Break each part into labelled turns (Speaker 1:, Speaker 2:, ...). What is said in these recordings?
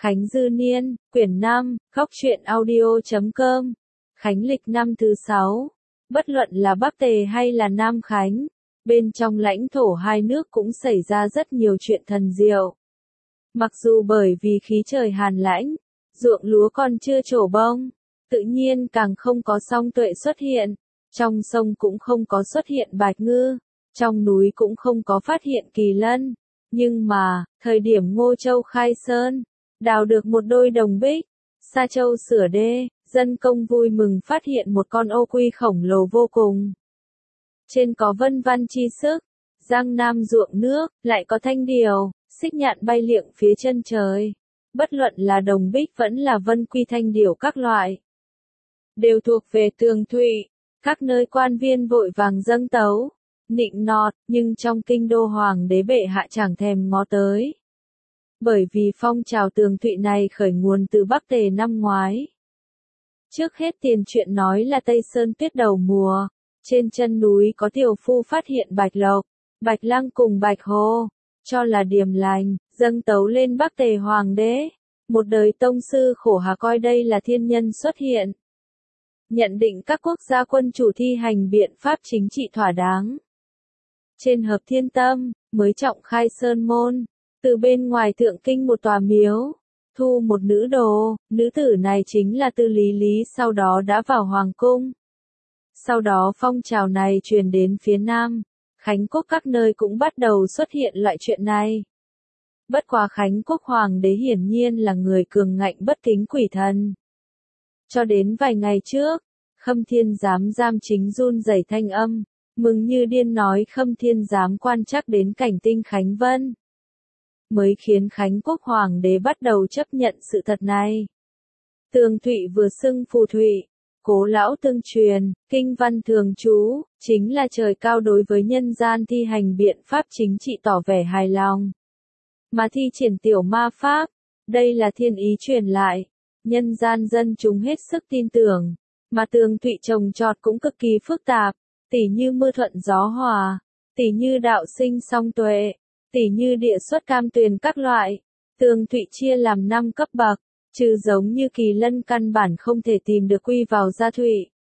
Speaker 1: Khánh Dư Niên, quyển 5, Góc truyện audio.com. Khánh lịch năm thứ 6. Bất luận là Bắc Tề hay là Nam Khánh, bên trong lãnh thổ hai nước cũng xảy ra rất nhiều chuyện thần diệu. Mặc dù bởi vì khí trời hàn lãnh, ruộng lúa còn chưa trổ bông, tự nhiên càng không có song tuệ xuất hiện, trong sông cũng không có xuất hiện bạch ngư, trong núi cũng không có phát hiện kỳ lân. Nhưng mà, thời điểm Ngô Châu khai sơn, đào được một đôi đồng bích, Sa Châu sửa đê, dân công vui mừng phát hiện một con ô quy khổng lồ vô cùng. Trên có vân văn chi sức, giang nam ruộng nước, lại có thanh điều, xích nhạn bay liệng phía chân trời. Bất luận là đồng bích vẫn là vân quy thanh điểu các loại, đều thuộc về tường thụy, các nơi quan viên vội vàng dâng tấu, nịnh nọt, nhưng trong kinh đô hoàng đế bệ hạ chẳng thèm ngó tới. Bởi vì phong trào tường thụy này khởi nguồn từ Bắc Tề năm ngoái. Trước hết tiền chuyện nói là Tây Sơn tuyết đầu mùa, trên chân núi có tiểu phu phát hiện bạch lộc, bạch lăng cùng bạch hồ, cho là điềm lành, dâng tấu lên Bắc Tề hoàng đế. Một đời tông sư khổ hà coi đây là thiên nhân xuất hiện. Nhận định các quốc gia quân chủ thi hành biện pháp chính trị thỏa đáng. Trên hợp thiên tâm, mới trọng khai sơn môn, từ bên ngoài thượng kinh một tòa miếu, thu một nữ đồ, nữ tử này chính là Tư Lý Lý, sau đó đã vào hoàng cung. Sau đó phong trào này truyền đến phía Nam, Khánh Quốc các nơi cũng bắt đầu xuất hiện loại chuyện này. Bất quá Khánh Quốc hoàng đế hiển nhiên là người cường ngạnh bất kính quỷ thần. Cho đến vài ngày trước, Khâm Thiên Giám giam chính run rẩy thanh âm, mừng như điên nói Khâm Thiên Giám quan trắc đến cảnh tinh Khánh Vân. Mới khiến Khánh Quốc hoàng đế bắt đầu chấp nhận sự thật này. Tường thụy vừa xưng phù thụy, cố lão tương truyền, kinh văn thường trú, chính là trời cao đối với nhân gian thi hành biện pháp chính trị tỏ vẻ hài lòng. Mà thi triển tiểu ma pháp, đây là thiên ý truyền lại, nhân gian dân chúng hết sức tin tưởng, mà tường thụy trồng trọt cũng cực kỳ phức tạp, tỉ như mưa thuận gió hòa, tỉ như đạo sinh song tuệ, tỉ như địa xuất cam tuyền các loại. Tường thụy chia làm 5 cấp bậc, trừ giống như kỳ lân căn bản không thể tìm được quy vào gia thụy.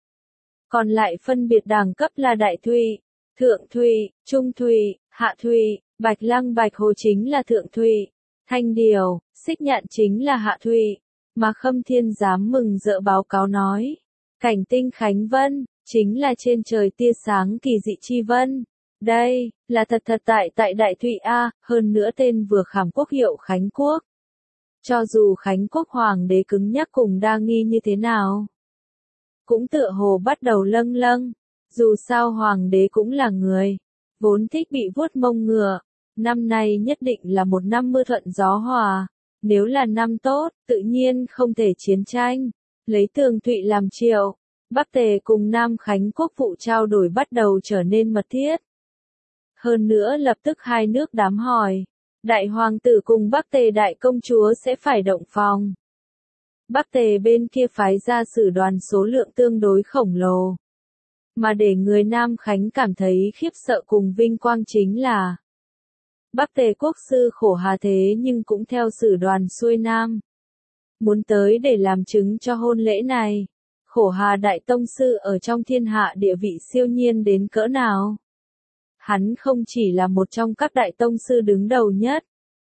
Speaker 1: Còn lại phân biệt đẳng cấp là đại thụy, thượng thụy, trung thụy, hạ thụy, bạch lăng bạch hồ chính là thượng thụy, thanh điều, xích nhạn chính là hạ thụy. Mà Khâm Thiên Giám mừng rỡ báo cáo nói, cảnh tinh Khánh Vân, chính là trên trời tia sáng kỳ dị chi vân. Đây, là thật tại Đại Thụy A, hơn nữa tên vừa khảm quốc hiệu Khánh Quốc. Cho dù Khánh Quốc hoàng đế cứng nhắc cùng đa nghi như thế nào, cũng tựa hồ bắt đầu lâng lâng, dù sao hoàng đế cũng là người, vốn thích bị vuốt mông ngựa, năm nay nhất định là một năm mưa thuận gió hòa, nếu là năm tốt, tự nhiên không thể chiến tranh, lấy tường thụy làm triệu, Bắc Tề cùng Nam Khánh Quốc vụ trao đổi bắt đầu trở nên mật thiết. Hơn nữa lập tức hai nước đám hỏi, đại hoàng tử cùng Bắc Tề đại công chúa sẽ phải động phòng. Bắc Tề bên kia phái ra sử đoàn số lượng tương đối khổng lồ. Mà để người Nam Khánh cảm thấy khiếp sợ cùng vinh quang chính là Bắc Tề quốc sư khổ hà thế nhưng cũng theo sử đoàn xuôi Nam. Muốn tới để làm chứng cho hôn lễ này. Khổ hà đại tông sư ở trong thiên hạ địa vị siêu nhiên đến cỡ nào. Hắn không chỉ là một trong các đại tông sư đứng đầu nhất.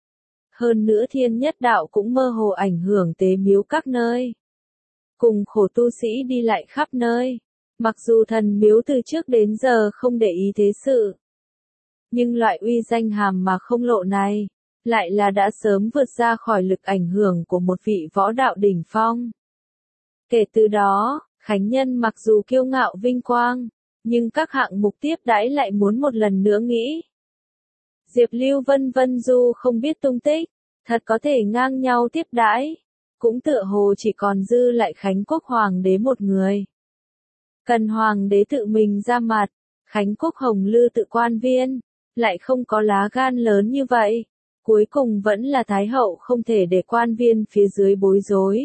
Speaker 1: Hơn nữa thiên nhất đạo cũng mơ hồ ảnh hưởng tế miếu các nơi. Cùng khổ tu sĩ đi lại khắp nơi. Mặc dù thần miếu từ trước đến giờ không để ý thế sự. Nhưng loại uy danh hàm mà không lộ này, lại là đã sớm vượt ra khỏi lực ảnh hưởng của một vị võ đạo đỉnh phong. Kể từ đó, Khánh Nhân mặc dù kiêu ngạo vinh quang, nhưng các hạng mục tiếp đãi lại muốn một lần nữa nghĩ. Diệp Lưu Vân Vân Du không biết tung tích, thật có thể ngang nhau tiếp đãi, cũng tựa hồ chỉ còn dư lại Khánh Quốc hoàng đế một người. Cần hoàng đế tự mình ra mặt, Khánh Quốc hồng lư tự quan viên, lại không có lá gan lớn như vậy, cuối cùng vẫn là Thái hậu không thể để quan viên phía dưới bối rối.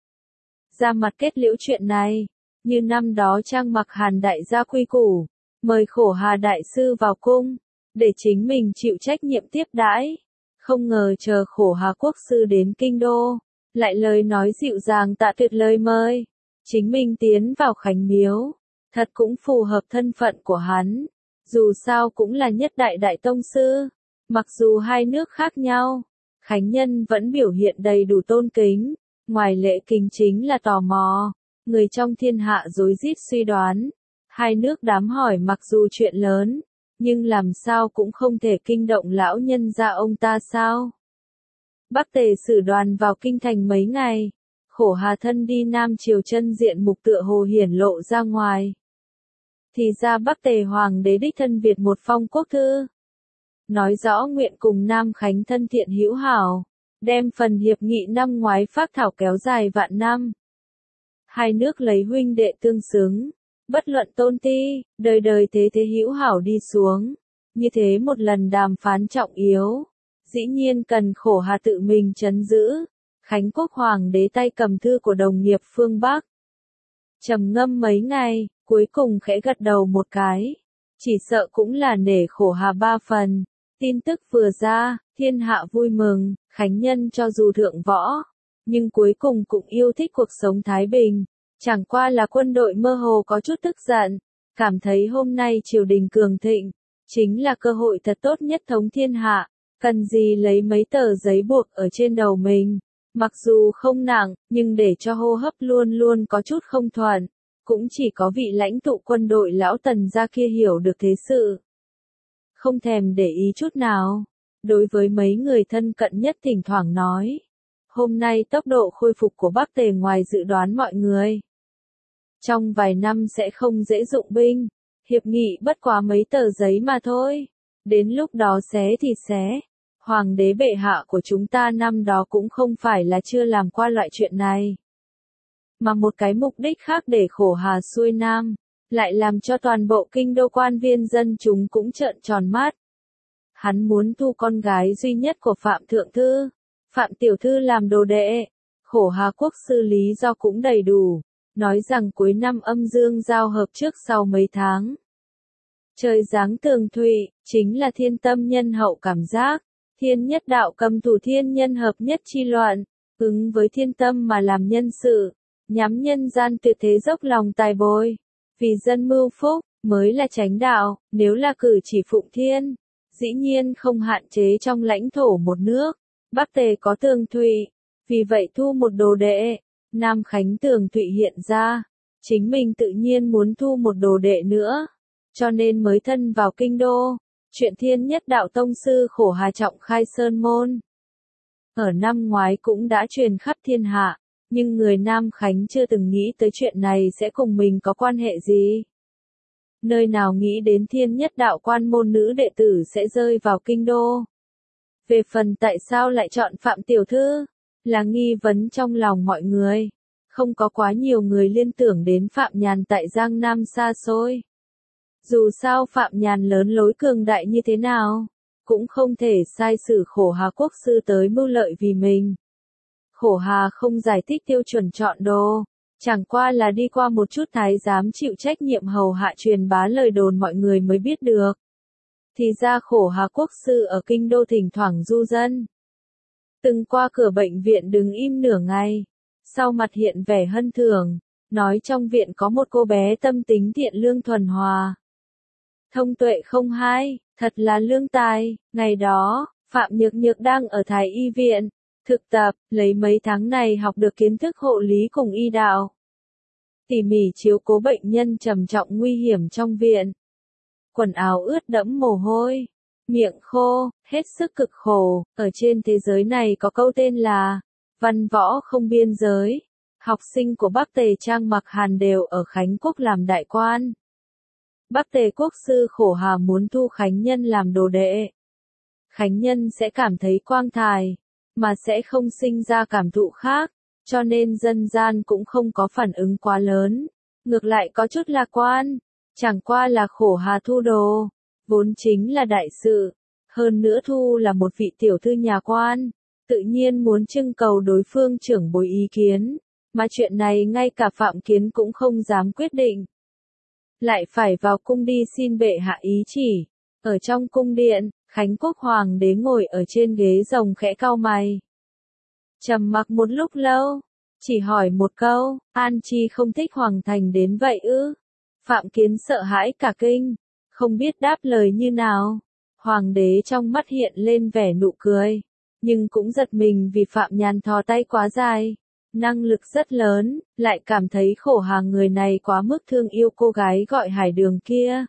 Speaker 1: Ra mặt kết liễu chuyện này, như năm đó Trang Mặc Hàn đại gia quy củ, mời khổ hà đại sư vào cung, để chính mình chịu trách nhiệm tiếp đãi. Không ngờ chờ khổ hà quốc sư đến kinh đô, lại lời nói dịu dàng tạ tuyệt lời mời. Chính mình tiến vào Khánh Miếu, thật cũng phù hợp thân phận của hắn. Dù sao cũng là nhất đại đại tông sư, mặc dù hai nước khác nhau, Khánh Nhân vẫn biểu hiện đầy đủ tôn kính, ngoài lễ kính chính là tò mò, người trong thiên hạ rối rít suy đoán. Hai nước đám hỏi mặc dù chuyện lớn, nhưng làm sao cũng không thể kinh động lão nhân gia ông ta sao. Bắc Tề sử đoàn vào kinh thành mấy ngày, Khổ Hà thân đi Nam Triều chân diện mục tựa hồ hiển lộ ra ngoài. Thì ra Bắc Tề Hoàng đế đích thân Việt một phong quốc thư. Nói rõ nguyện cùng Nam Khánh thân thiện hữu hảo, đem phần hiệp nghị năm ngoái phác thảo kéo dài vạn năm. Hai nước lấy huynh đệ tương xứng, bất luận tôn ti, đời đời thế thế hữu hảo đi xuống. Như thế một lần đàm phán trọng yếu, dĩ nhiên cần Khổ Hà tự mình trấn giữ. Khánh Quốc Hoàng đế tay cầm thư của đồng nghiệp phương Bắc. Trầm ngâm mấy ngày, cuối cùng khẽ gật đầu một cái. Chỉ sợ cũng là nể Khổ Hà ba phần. Tin tức vừa ra, thiên hạ vui mừng, Khánh Nhân cho dù thượng võ, nhưng cuối cùng cũng yêu thích cuộc sống thái bình. Chẳng qua là quân đội mơ hồ có chút tức giận, cảm thấy hôm nay triều đình cường thịnh, chính là cơ hội thật tốt nhất thống thiên hạ, cần gì lấy mấy tờ giấy buộc ở trên đầu mình. Mặc dù không nặng, nhưng để cho hô hấp luôn luôn có chút không thuận, cũng chỉ có vị lãnh tụ quân đội lão Tần gia kia hiểu được thế sự. Không thèm để ý chút nào, đối với mấy người thân cận nhất thỉnh thoảng nói. Hôm nay tốc độ khôi phục của Bắc Tề ngoài dự đoán mọi người. Trong vài năm sẽ không dễ dụng binh, hiệp nghị bất quá mấy tờ giấy mà thôi. Đến lúc đó xé thì xé. Hoàng đế bệ hạ của chúng ta năm đó cũng không phải là chưa làm qua loại chuyện này. Mà một cái mục đích khác để Khổ Hà xuôi nam, lại làm cho toàn bộ kinh đô quan viên dân chúng cũng trợn tròn mắt. Hắn muốn thu con gái duy nhất của Phạm Thượng Thư, Phạm Tiểu Thư làm đồ đệ. Khổ Hà quốc sư lý do cũng đầy đủ, nói rằng cuối năm âm dương giao hợp trước sau mấy tháng. Trời giáng tường thụy, chính là thiên tâm nhân hậu cảm giác. Thiên nhất đạo cầm thủ thiên nhân hợp nhất chi loạn, ứng với thiên tâm mà làm nhân sự, nhắm nhân gian tuyệt thế dốc lòng tài bồi, vì dân mưu phúc, mới là chánh đạo. Nếu là cử chỉ phụng thiên, dĩ nhiên không hạn chế trong lãnh thổ một nước. Bắc Tề có tường thụy, vì vậy thu một đồ đệ. Nam Khánh tường thụy hiện ra, chính mình tự nhiên muốn thu một đồ đệ nữa, cho nên mới thân vào kinh đô. Chuyện thiên nhất đạo tông sư Khổ Hà trọng khai sơn môn. Ở năm ngoái cũng đã truyền khắp thiên hạ, nhưng người Nam Khánh chưa từng nghĩ tới chuyện này sẽ cùng mình có quan hệ gì. Nơi nào nghĩ đến thiên nhất đạo quan môn nữ đệ tử sẽ rơi vào kinh đô. Về phần tại sao lại chọn Phạm Tiểu Thư, là nghi vấn trong lòng mọi người. Không có quá nhiều người liên tưởng đến Phạm Nhàn tại Giang Nam xa xôi. Dù sao Phạm Nhàn lớn lối cường đại như thế nào, cũng không thể sai sử Khổ Hà quốc sư tới mưu lợi vì mình. Khổ Hà không giải thích tiêu chuẩn chọn đồ, chẳng qua là đi qua một chút thái giám chịu trách nhiệm hầu hạ truyền bá lời đồn mọi người mới biết được. Thì ra Khổ Hà quốc sư ở kinh đô thỉnh thoảng du dân. Từng qua cửa bệnh viện đứng im nửa ngày, sau mặt hiện vẻ hân thường, nói trong viện có một cô bé tâm tính thiện lương thuần hòa. Thông tuệ không hai, thật là lương tài. Ngày đó, Phạm Nhược Nhược đang ở Thái Y viện, thực tập, lấy mấy tháng này học được kiến thức hộ lý cùng y đạo. Tỉ mỉ chiếu cố bệnh nhân trầm trọng nguy hiểm trong viện. Quần áo ướt đẫm mồ hôi, miệng khô, hết sức cực khổ. Ở trên thế giới này có câu tên là văn võ không biên giới. Học sinh của Bắc Tề Trang Mặc Hàn đều ở Khánh Quốc làm đại quan. Bắc Tề quốc sư Khổ Hà muốn thu Khánh Nhân làm đồ đệ. Khánh Nhân sẽ cảm thấy quang thải, mà sẽ không sinh ra cảm thụ khác, cho nên dân gian cũng không có phản ứng quá lớn. Ngược lại có chút lạc quan, chẳng qua là Khổ Hà thu đồ, vốn chính là đại sự. Hơn nữa thu là một vị tiểu thư nhà quan, tự nhiên muốn trưng cầu đối phương trưởng bối ý kiến, mà chuyện này ngay cả Phạm Kiến cũng không dám quyết định. Lại phải vào cung đi xin bệ hạ ý chỉ. Ở trong cung điện, Khánh Quốc Hoàng đế ngồi ở trên ghế rồng khẽ cau mày. Trầm mặc một lúc lâu, chỉ hỏi một câu, An Chi không thích Hoàng Thành đến vậy ư? Phạm Kiến sợ hãi cả kinh, không biết đáp lời như nào. Hoàng đế trong mắt hiện lên vẻ nụ cười, nhưng cũng giật mình vì Phạm Nhàn thò tay quá dài, năng lực rất lớn, lại cảm thấy khổ hàng người này quá mức thương yêu cô gái gọi Hải Đường kia.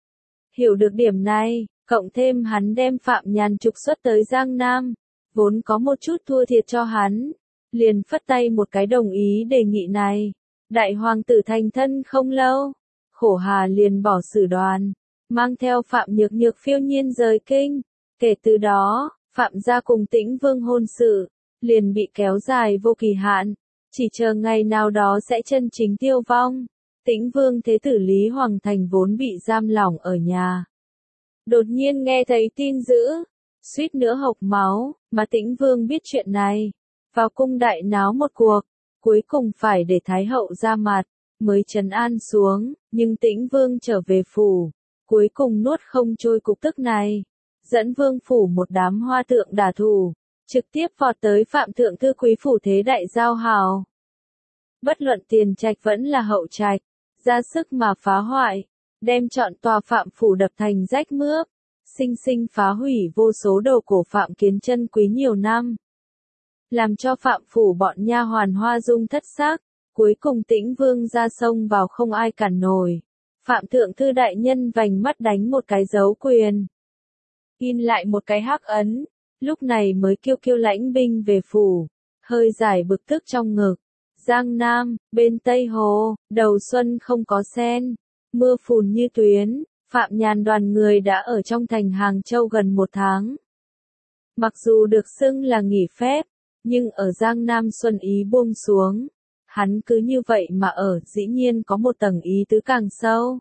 Speaker 1: Hiểu được điểm này, cộng thêm hắn đem Phạm Nhàn trục xuất tới Giang Nam, vốn có một chút thua thiệt cho hắn, liền phất tay một cái đồng ý đề nghị này. Đại hoàng tử thành thân không lâu, Khổ Hà liền bỏ Sử đoàn, mang theo Phạm Nhược Nhược phiêu nhiên rời kinh. Kể từ đó, Phạm gia cùng Tĩnh Vương hôn sự liền bị kéo dài vô kỳ hạn, chỉ chờ ngày nào đó sẽ chân chính tiêu vong. Tĩnh Vương thế tử Lý Hoàng Thành vốn bị giam lỏng ở nhà, đột nhiên nghe thấy tin dữ, suýt nữa hộc máu, mà Tĩnh Vương biết chuyện này, vào cung đại náo một cuộc, cuối cùng phải để Thái hậu ra mặt, mới trấn an xuống, nhưng Tĩnh Vương trở về phủ, cuối cùng nuốt không trôi cục tức này, dẫn vương phủ một đám hoa tượng đả thủ, trực tiếp vọt tới Phạm thượng thư quý phủ thế đại giao hào. Bất luận tiền trạch vẫn là hậu trạch, ra sức mà phá hoại, đem trọn tòa Phạm phủ đập thành rách mướp, sinh sinh phá hủy vô số đồ cổ Phạm Kiến chân quý nhiều năm, làm cho Phạm phủ bọn nha hoàn hoa dung thất sắc. Cuối cùng Tĩnh Vương ra sông vào không ai cản nổi. Phạm thượng thư đại nhân vành mắt đánh một cái dấu quyền, in lại một cái hắc ấn, lúc này mới kêu kêu lãnh binh về phủ, hơi giải bực tức trong ngực. Giang Nam, bên Tây Hồ, đầu xuân không có sen, mưa phùn như tuyến, Phạm Nhàn đoàn người đã ở trong thành Hàng Châu gần một tháng. Mặc dù được xưng là nghỉ phép, nhưng ở Giang Nam xuân ý buông xuống, hắn cứ như vậy mà ở, dĩ nhiên có một tầng ý tứ càng sâu.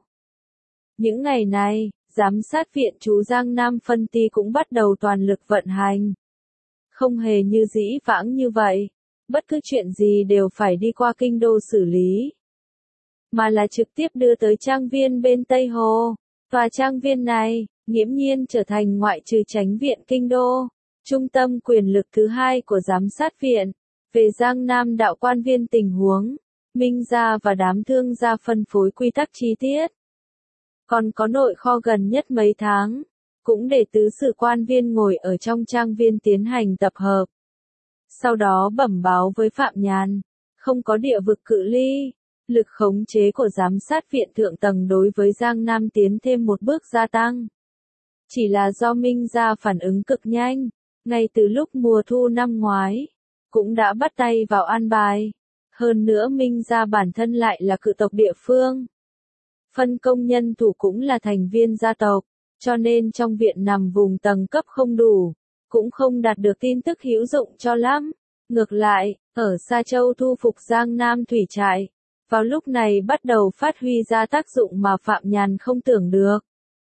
Speaker 1: Những ngày này, giám sát viện chú Giang Nam phân ty cũng bắt đầu toàn lực vận hành. Không hề như dĩ vãng như vậy, bất cứ chuyện gì đều phải đi qua kinh đô xử lý, mà là trực tiếp đưa tới trang viên bên Tây Hồ. Tòa trang viên này, nghiễm nhiên trở thành ngoại trừ chánh viện kinh đô, trung tâm quyền lực thứ hai của giám sát viện. Về Giang Nam đạo quan viên tình huống, Minh gia và đám thương gia phân phối quy tắc chi tiết. Còn có nội kho gần nhất mấy tháng, cũng để tứ sự quan viên ngồi ở trong trang viên tiến hành tập hợp. Sau đó bẩm báo với Phạm Nhàn, không có địa vực cự ly, lực khống chế của giám sát viện thượng tầng đối với Giang Nam tiến thêm một bước gia tăng. Chỉ là do Minh gia phản ứng cực nhanh, ngay từ lúc mùa thu năm ngoái, cũng đã bắt tay vào an bài. Hơn nữa Minh gia bản thân lại là cự tộc địa phương. Phân công nhân thủ cũng là thành viên gia tộc, cho nên trong viện nằm vùng tầng cấp không đủ, cũng không đạt được tin tức hữu dụng cho lắm. Ngược lại, ở Sa Châu thu phục Giang Nam thủy trại, vào lúc này bắt đầu phát huy ra tác dụng mà Phạm Nhàn không tưởng được.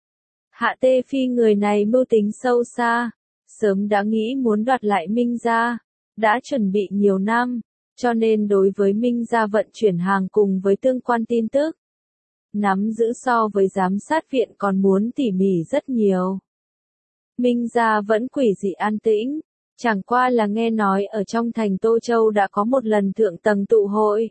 Speaker 1: Hạ Tê Phi người này mưu tính sâu xa, sớm đã nghĩ muốn đoạt lại Minh gia, đã chuẩn bị nhiều năm, cho nên đối với Minh gia vận chuyển hàng cùng với tương quan tin tức, nắm giữ so với giám sát viện còn muốn tỉ mỉ rất nhiều. Minh gia vẫn quỷ dị an tĩnh, chẳng qua là nghe nói ở trong thành Tô Châu đã có một lần thượng tầng tụ hội.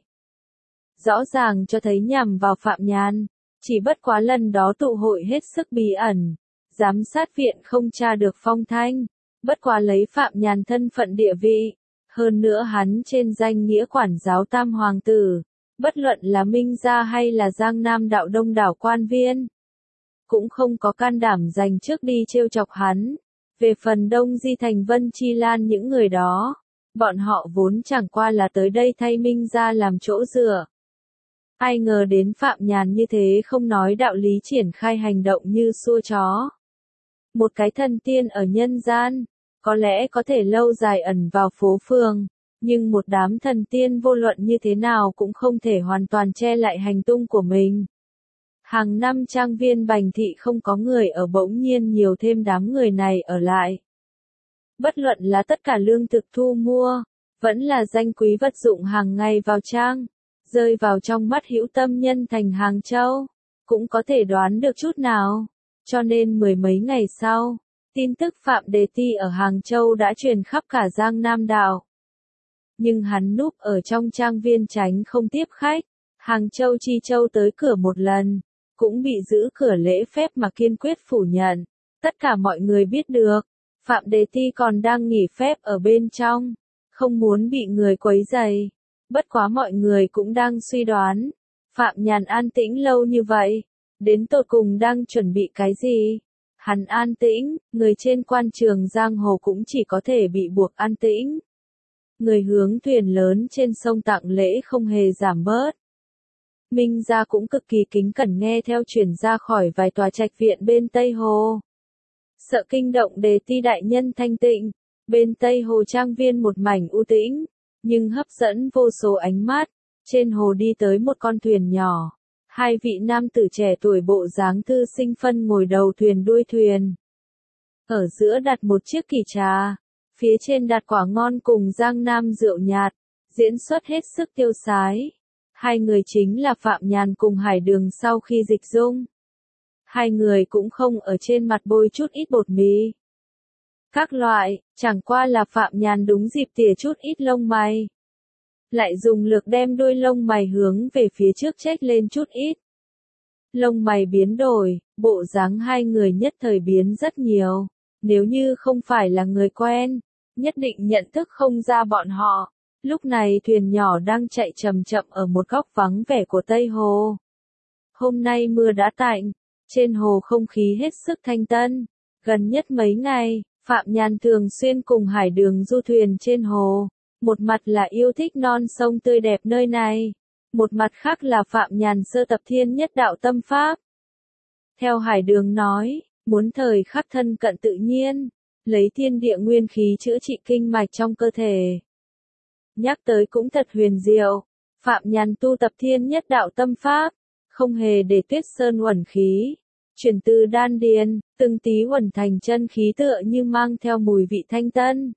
Speaker 1: Rõ ràng cho thấy nhằm vào Phạm Nhàn, chỉ bất quá lần đó tụ hội hết sức bí ẩn, giám sát viện không tra được phong thanh, bất quá lấy Phạm Nhàn thân phận địa vị, hơn nữa hắn trên danh nghĩa quản giáo tam hoàng tử, bất luận là Minh gia hay là Giang Nam đạo đông đảo quan viên, cũng không có can đảm dành trước đi trêu chọc hắn. Về phần Đông Di Thành Vân Chi Lan những người đó, bọn họ vốn chẳng qua là tới đây thay Minh gia làm chỗ dựa. Ai ngờ đến Phạm Nhàn như thế không nói đạo lý triển khai hành động như xua chó. Một cái thần tiên ở nhân gian, có lẽ có thể lâu dài ẩn vào phố phường, nhưng một đám thần tiên vô luận như thế nào cũng không thể hoàn toàn che lại hành tung của mình. Hàng năm trang viên Bành Thị không có người ở, bỗng nhiên nhiều thêm đám người này ở lại. Bất luận là tất cả lương thực thu mua, vẫn là danh quý vật dụng hàng ngày vào trang, rơi vào trong mắt hữu tâm nhân thành Hàng Châu, cũng có thể đoán được chút nào. Cho nên mười mấy ngày sau, tin tức Phạm Đề Ti ở Hàng Châu đã truyền khắp cả Giang Nam đạo. nhưng hắn núp ở trong trang viên tránh không tiếp khách. Hàng Châu Chi Châu tới cửa một lần, cũng bị giữ cửa lễ phép mà kiên quyết phủ nhận. Tất cả mọi người biết được, Phạm Đề Ti còn đang nghỉ phép ở bên trong, không muốn bị người quấy rầy. Bất quá mọi người cũng đang suy đoán, Phạm Nhàn an tĩnh lâu như vậy, đến tột cùng đang chuẩn bị cái gì? Hắn an tĩnh, người trên quan trường giang hồ cũng chỉ có thể bị buộc an tĩnh. Người hướng thuyền lớn trên sông tặng lễ không hề giảm bớt. Minh gia cũng cực kỳ kính cẩn nghe theo chuyển ra khỏi vài tòa trạch viện bên Tây Hồ. Sợ kinh động Đề Ti đại nhân thanh tịnh, bên Tây Hồ trang viên một mảnh u tĩnh, nhưng hấp dẫn vô số ánh mắt. Trên hồ đi tới một con thuyền nhỏ, hai vị nam tử trẻ tuổi bộ dáng thư sinh phân ngồi đầu thuyền đuôi thuyền. Ở giữa đặt một chiếc kỳ trà, phía trên đặt quả ngon cùng giang nam rượu nhạt, diễn xuất hết sức tiêu sái. Hai người chính là Phạm Nhàn cùng Hải Đường sau khi dịch dung. Hai người cũng không ở trên mặt bôi chút ít bột mì. Các loại, chẳng qua là Phạm Nhàn đúng dịp tỉa chút ít lông mày. Lại dùng lực đem đôi lông mày hướng về phía trước chếch lên chút ít. Lông mày biến đổi, bộ dáng hai người nhất thời biến rất nhiều. Nếu như không phải là người quen, nhất định nhận thức không ra bọn họ. Lúc này thuyền nhỏ đang chạy chậm chậm ở một góc vắng vẻ của Tây Hồ. Hôm nay mưa đã tạnh, trên hồ không khí hết sức thanh tân. Gần nhất mấy ngày, Phạm Nhàn thường xuyên cùng Hải Đường du thuyền trên hồ. Một mặt là yêu thích non sông tươi đẹp nơi này, một mặt khác là Phạm Nhàn sơ tập thiên nhất đạo tâm pháp. Theo Hải Đường nói, muốn thời khắc thân cận tự nhiên, lấy thiên địa nguyên khí chữa trị kinh mạch trong cơ thể. Nhắc tới cũng thật huyền diệu, Phạm Nhàn tu tập thiên nhất đạo tâm pháp, không hề để tuyết sơn uẩn khí, chuyển từ đan điền, từng tí uẩn thành chân khí tựa như mang theo mùi vị thanh tân.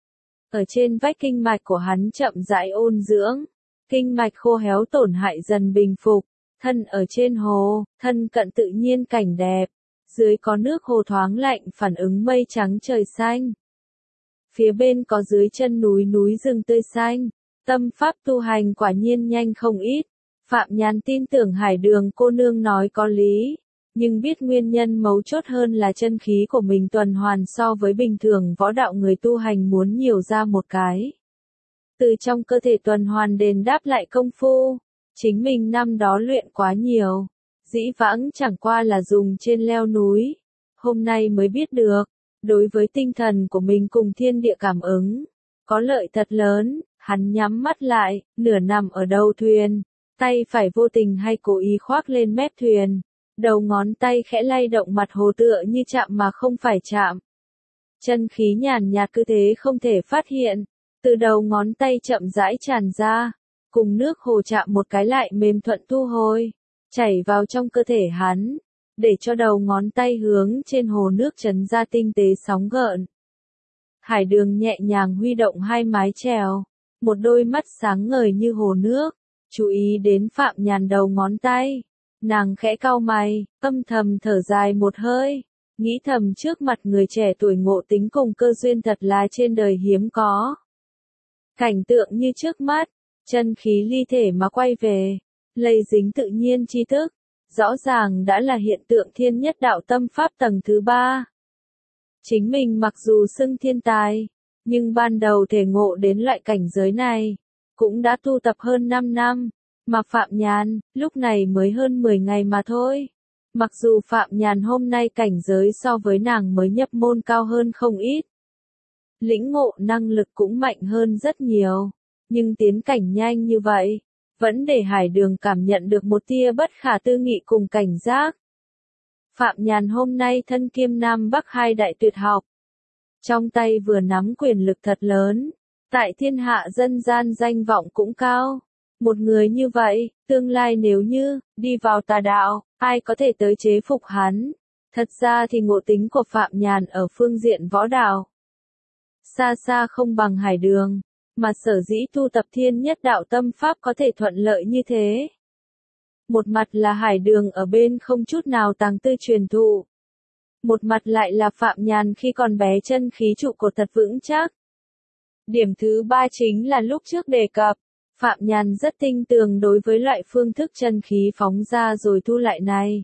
Speaker 1: Ở trên vách kinh mạch của hắn chậm rãi ôn dưỡng, kinh mạch khô héo tổn hại dần bình phục, thân ở trên hồ, thân cận tự nhiên cảnh đẹp, dưới có nước hồ thoáng lạnh phản ứng mây trắng trời xanh. Phía bên có dưới chân núi rừng tươi xanh, tâm pháp tu hành quả nhiên nhanh không ít. Phạm Nhàn tin tưởng Hải Đường cô nương nói có lý, nhưng biết nguyên nhân mấu chốt hơn là chân khí của mình tuần hoàn so với bình thường võ đạo người tu hành muốn nhiều ra một cái. Từ trong cơ thể tuần hoàn đền đáp lại công phu, chính mình năm đó luyện quá nhiều, dĩ vãng chẳng qua là dùng trên leo núi, hôm nay mới biết được, đối với tinh thần của mình cùng thiên địa cảm ứng, có lợi thật lớn. Hắn nhắm mắt lại, nửa nằm ở đầu thuyền, tay phải vô tình hay cố ý khoác lên mép thuyền. Đầu ngón tay khẽ lay động mặt hồ tựa như chạm mà không phải chạm. Chân khí nhàn nhạt cứ thế không thể phát hiện, từ đầu ngón tay chậm rãi tràn ra, cùng nước hồ chạm một cái lại mềm thuận thu hồi, chảy vào trong cơ thể hắn, để cho đầu ngón tay hướng trên hồ nước trấn ra tinh tế sóng gợn. Hải Đường nhẹ nhàng huy động hai mái chèo, một đôi mắt sáng ngời như hồ nước, chú ý đến Phạm Nhàn đầu ngón tay. Nàng khẽ cau mày, âm thầm thở dài một hơi, nghĩ thầm trước mặt người trẻ tuổi ngộ tính cùng cơ duyên thật là trên đời hiếm có. Cảnh tượng như trước mắt, chân khí ly thể mà quay về, lây dính tự nhiên tri thức, rõ ràng đã là hiện tượng thiên nhất đạo tâm pháp tầng thứ 3. Chính mình mặc dù xưng thiên tài, nhưng ban đầu thể ngộ đến loại cảnh giới này, cũng đã tu tập hơn 5 năm. Mà Phạm Nhàn, lúc này mới hơn 10 ngày mà thôi. Mặc dù Phạm Nhàn hôm nay cảnh giới so với nàng mới nhập môn cao hơn không ít. Lĩnh ngộ năng lực cũng mạnh hơn rất nhiều. Nhưng tiến cảnh nhanh như vậy, vẫn để Hải Đường cảm nhận được một tia bất khả tư nghị cùng cảnh giác. Phạm Nhàn hôm nay thân kiêm Nam Bắc hai đại tuyệt học. Trong tay vừa nắm quyền lực thật lớn, tại thiên hạ dân gian danh vọng cũng cao. Một người như vậy, tương lai nếu như đi vào tà đạo, ai có thể tới chế phục hắn? Thật ra thì ngộ tính của Phạm Nhàn ở phương diện võ đạo xa xa không bằng Hải Đường, mà sở dĩ tu tập thiên nhất đạo tâm pháp có thể thuận lợi như thế. Một mặt là Hải Đường ở bên không chút nào tàng tư truyền thụ, một mặt lại là Phạm Nhàn khi còn bé chân khí trụ cột thật vững chắc. Điểm thứ ba chính là lúc trước đề cập, Phạm Nhàn rất tinh tường đối với loại phương thức chân khí phóng ra rồi thu lại này.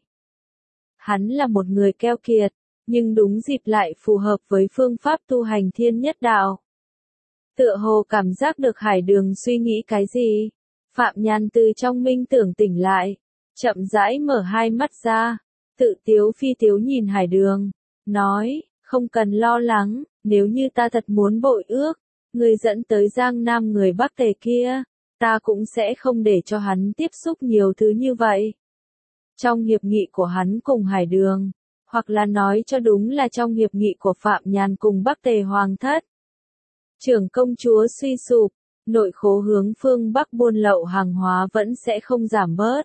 Speaker 1: Hắn là một người keo kiệt, nhưng đúng dịp lại phù hợp với phương pháp tu hành thiên nhất đạo. Tựa hồ cảm giác được Hải Đường suy nghĩ cái gì, Phạm Nhàn từ trong minh tưởng tỉnh lại, chậm rãi mở hai mắt ra, tự tiếu phi tiếu nhìn Hải Đường, nói, không cần lo lắng, nếu như ta thật muốn bội ước, người dẫn tới Giang Nam người Bắc Tề kia, ta cũng sẽ không để cho hắn tiếp xúc nhiều thứ như vậy. Trong hiệp nghị của hắn cùng Hải Đường, hoặc là nói cho đúng là trong hiệp nghị của Phạm Nhàn cùng Bắc Tề Hoàng thất. Trưởng công chúa suy sụp, nội khố hướng phương Bắc buôn lậu hàng hóa vẫn sẽ không giảm bớt.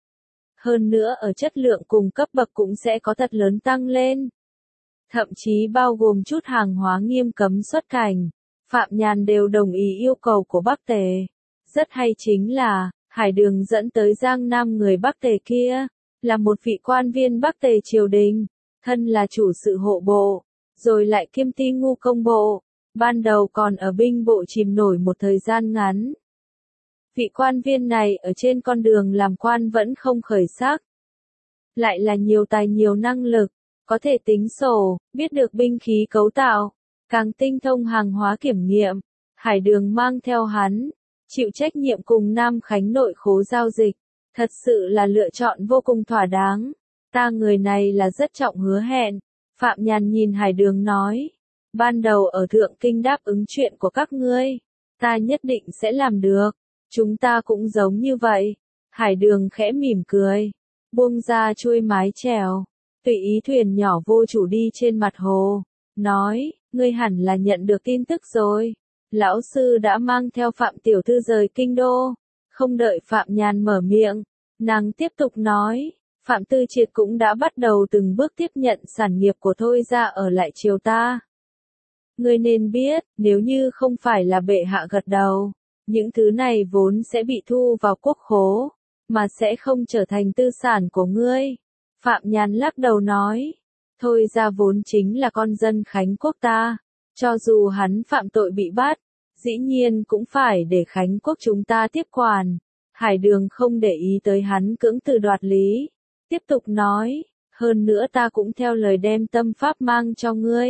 Speaker 1: Hơn nữa ở chất lượng cùng cấp bậc cũng sẽ có thật lớn tăng lên. Thậm chí bao gồm chút hàng hóa nghiêm cấm xuất cảnh, Phạm Nhàn đều đồng ý yêu cầu của Bắc Tề. Rất hay chính là, Hải Đường dẫn tới Giang Nam người Bắc Tề kia, là một vị quan viên Bắc Tề triều đình, thân là chủ sự hộ bộ, rồi lại kiêm ti ngu công bộ, ban đầu còn ở binh bộ chìm nổi một thời gian ngắn. Vị quan viên này ở trên con đường làm quan vẫn không khởi sắc. Lại là nhiều tài nhiều năng lực, có thể tính sổ, biết được binh khí cấu tạo, càng tinh thông hàng hóa kiểm nghiệm. Hải Đường mang theo hắn, chịu trách nhiệm cùng Nam Khánh nội khố giao dịch, thật sự là lựa chọn vô cùng thỏa đáng. Ta người này là rất trọng hứa hẹn. Phạm Nhàn nhìn Hải Đường nói, ban đầu ở Thượng Kinh đáp ứng chuyện của các ngươi, ta nhất định sẽ làm được. Chúng ta cũng giống như vậy. Hải Đường khẽ mỉm cười, buông ra chuôi mái chèo, tùy ý thuyền nhỏ vô chủ đi trên mặt hồ, nói, ngươi hẳn là nhận được tin tức rồi. Lão sư đã mang theo Phạm tiểu thư rời kinh đô. Không đợi Phạm Nhàn mở miệng, nàng tiếp tục nói, Phạm Tư Triệt cũng đã bắt đầu từng bước tiếp nhận sản nghiệp của Thôi gia ở lại triều ta. Ngươi nên biết, nếu như không phải là bệ hạ gật đầu, những thứ này vốn sẽ bị thu vào quốc khố, mà sẽ không trở thành tư sản của ngươi. Phạm Nhàn lắc đầu nói, Thôi gia vốn chính là con dân Khánh quốc ta, cho dù hắn phạm tội bị bắt, dĩ nhiên cũng phải để Khánh quốc chúng ta tiếp quản. Hải Đường không để ý tới hắn cưỡng từ đoạt lý, tiếp tục nói, hơn nữa ta cũng theo lời đem tâm pháp mang cho ngươi.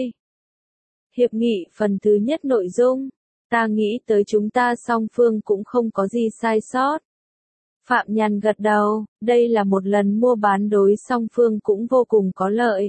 Speaker 1: Hiệp nghị phần thứ nhất nội dung, ta nghĩ tới chúng ta song phương cũng không có gì sai sót. Phạm Nhàn gật đầu, đây là một lần mua bán đối song phương cũng vô cùng có lợi.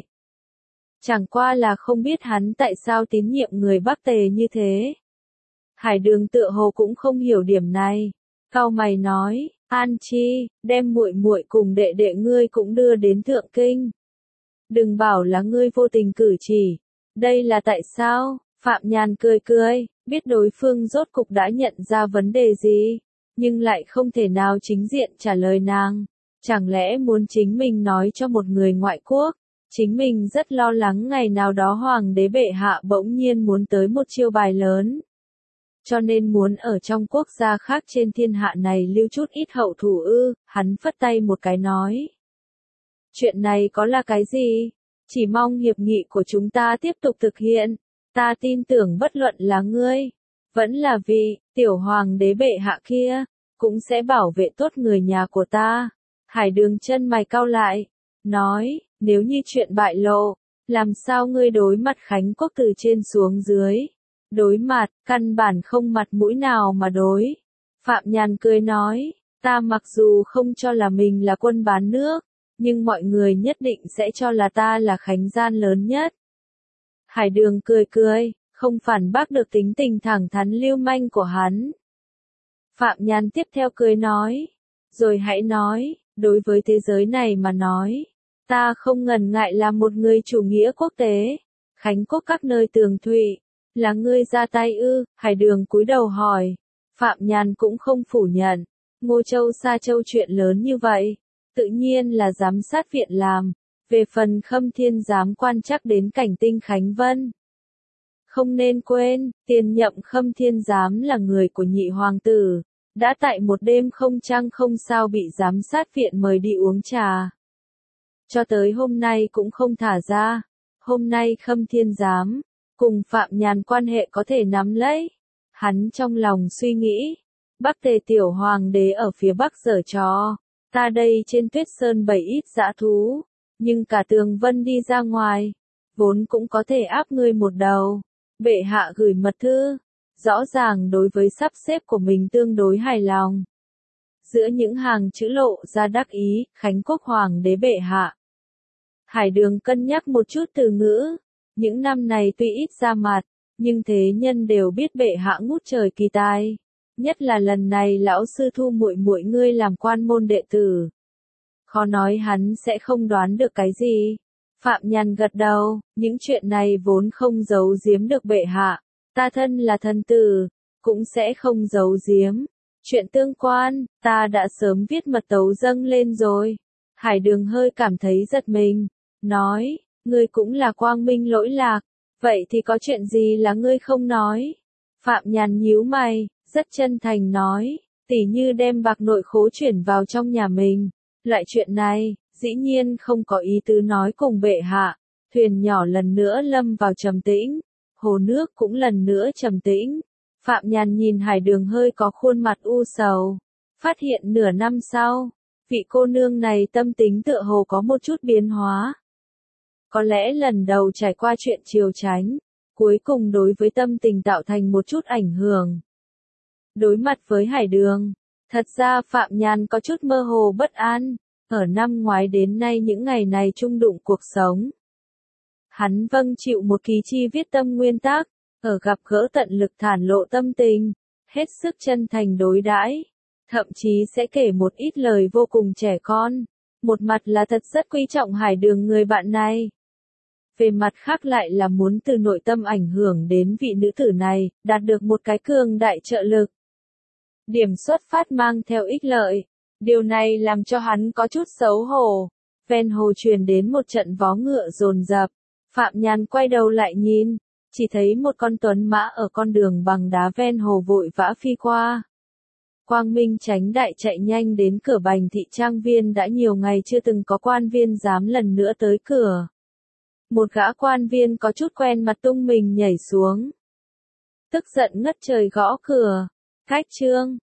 Speaker 1: Chẳng qua là không biết hắn tại sao tín nhiệm người Bắc Tề như thế. Hải Đường tựa hồ cũng không hiểu điểm này, cau mày nói, An Chi, đem muội muội cùng đệ đệ ngươi cũng đưa đến Thượng Kinh. Đừng bảo là ngươi vô tình cử chỉ. Đây là tại sao? Phạm Nhàn cười cười, biết đối phương rốt cục đã nhận ra vấn đề gì, nhưng lại không thể nào chính diện trả lời nàng. Chẳng lẽ muốn chính mình nói cho một người ngoại quốc, chính mình rất lo lắng ngày nào đó hoàng đế bệ hạ bỗng nhiên muốn tới một chiêu bài lớn. Cho nên muốn ở trong quốc gia khác trên thiên hạ này lưu chút ít hậu thủ ư, hắn phất tay một cái nói. Chuyện này có là cái gì? Chỉ mong hiệp nghị của chúng ta tiếp tục thực hiện. Ta tin tưởng bất luận là ngươi, vẫn là vị tiểu hoàng đế bệ hạ kia, cũng sẽ bảo vệ tốt người nhà của ta. Hải Đường chân mày cau lại, nói, nếu như chuyện bại lộ, làm sao ngươi đối mặt Khánh quốc từ trên xuống dưới? Đối mặt, căn bản không mặt mũi nào mà đối. Phạm Nhàn cười nói, ta mặc dù không cho là mình là quân bán nước, nhưng mọi người nhất định sẽ cho là ta là Khánh gian lớn nhất. Hải Đường cười cười, không phản bác được tính tình thẳng thắn lưu manh của hắn. Phạm Nhàn tiếp theo cười nói, rồi hãy nói, đối với thế giới này mà nói, ta không ngần ngại là một người chủ nghĩa quốc tế. Khánh quốc các nơi tường thụy, là ngươi ra tay ư? Hải Đường cúi đầu hỏi. Phạm Nhàn cũng không phủ nhận, Ngô Châu Sa Châu chuyện lớn như vậy, tự nhiên là giám sát viện làm. Về phần Khâm Thiên Giám quan chắc đến cảnh tinh Khánh Vân. Không nên quên, tiền nhậm Khâm Thiên Giám là người của nhị hoàng tử, đã tại một đêm không trăng không sao bị giám sát viện mời đi uống trà. Cho tới hôm nay cũng không thả ra. Hôm nay Khâm Thiên Giám cùng Phạm Nhàn quan hệ có thể nắm lấy. Hắn trong lòng suy nghĩ, Bắc Tề tiểu hoàng đế ở phía Bắc giở trò, ta đây trên Tuyết Sơn bày ít dã thú, nhưng cả Tường Vân đi ra ngoài, vốn cũng có thể áp ngươi một đầu. Bệ hạ gửi mật thư, rõ ràng đối với sắp xếp của mình tương đối hài lòng. Giữa những hàng chữ lộ ra đắc ý, Khánh Quốc hoàng đế bệ hạ. Hải Đường cân nhắc một chút từ ngữ, những năm này tuy ít ra mặt, nhưng thế nhân đều biết bệ hạ ngút trời kỳ tài, nhất là lần này lão sư thu muội muội ngươi làm quan môn đệ tử. Khó nói hắn sẽ không đoán được cái gì. Phạm Nhàn gật đầu, những chuyện này vốn không giấu giếm được bệ hạ, ta thân là thần tử, cũng sẽ không giấu giếm. Chuyện tương quan, ta đã sớm viết mật tấu dâng lên rồi. Hải Đường hơi cảm thấy giật mình, nói, ngươi cũng là quang minh lỗi lạc, vậy thì có chuyện gì là ngươi không nói? Phạm Nhàn nhíu mày, rất chân thành nói, tỉ như đem bạc nội khố chuyển vào trong nhà mình. Loại chuyện này, dĩ nhiên không có ý tứ nói cùng bệ hạ. Thuyền nhỏ lần nữa lâm vào trầm tĩnh, hồ nước cũng lần nữa trầm tĩnh. Phạm Nhàn nhìn Hải Đường hơi có khuôn mặt u sầu, phát hiện nửa năm sau, vị cô nương này tâm tính tựa hồ có một chút biến hóa. Có lẽ lần đầu trải qua chuyện triều tránh, cuối cùng đối với tâm tình tạo thành một chút ảnh hưởng. Đối mặt với Hải Đường, thật ra Phạm Nhàn có chút mơ hồ bất an, ở năm ngoái đến nay những ngày này chung đụng cuộc sống. Hắn vâng chịu một kỳ chi viết tâm nguyên tác, ở gặp gỡ tận lực thản lộ tâm tình, hết sức chân thành đối đãi, thậm chí sẽ kể một ít lời vô cùng trẻ con. Một mặt là thật rất quý trọng Hải Đường người bạn này. Về mặt khác lại là muốn từ nội tâm ảnh hưởng đến vị nữ tử này, đạt được một cái cường đại trợ lực. Điểm xuất phát mang theo ích lợi. Điều này làm cho hắn có chút xấu hổ. Ven hồ truyền đến một trận vó ngựa dồn dập. Phạm Nhàn quay đầu lại nhìn, chỉ thấy một con tuấn mã ở con đường bằng đá ven hồ vội vã phi qua. Quang Minh Chánh Đại chạy nhanh đến cửa Bành Thị Trang Viên, đã nhiều ngày chưa từng có quan viên dám lần nữa tới cửa. Một gã quan viên có chút quen mặt tung mình nhảy xuống. Tức giận ngất trời gõ cửa. Khách trương,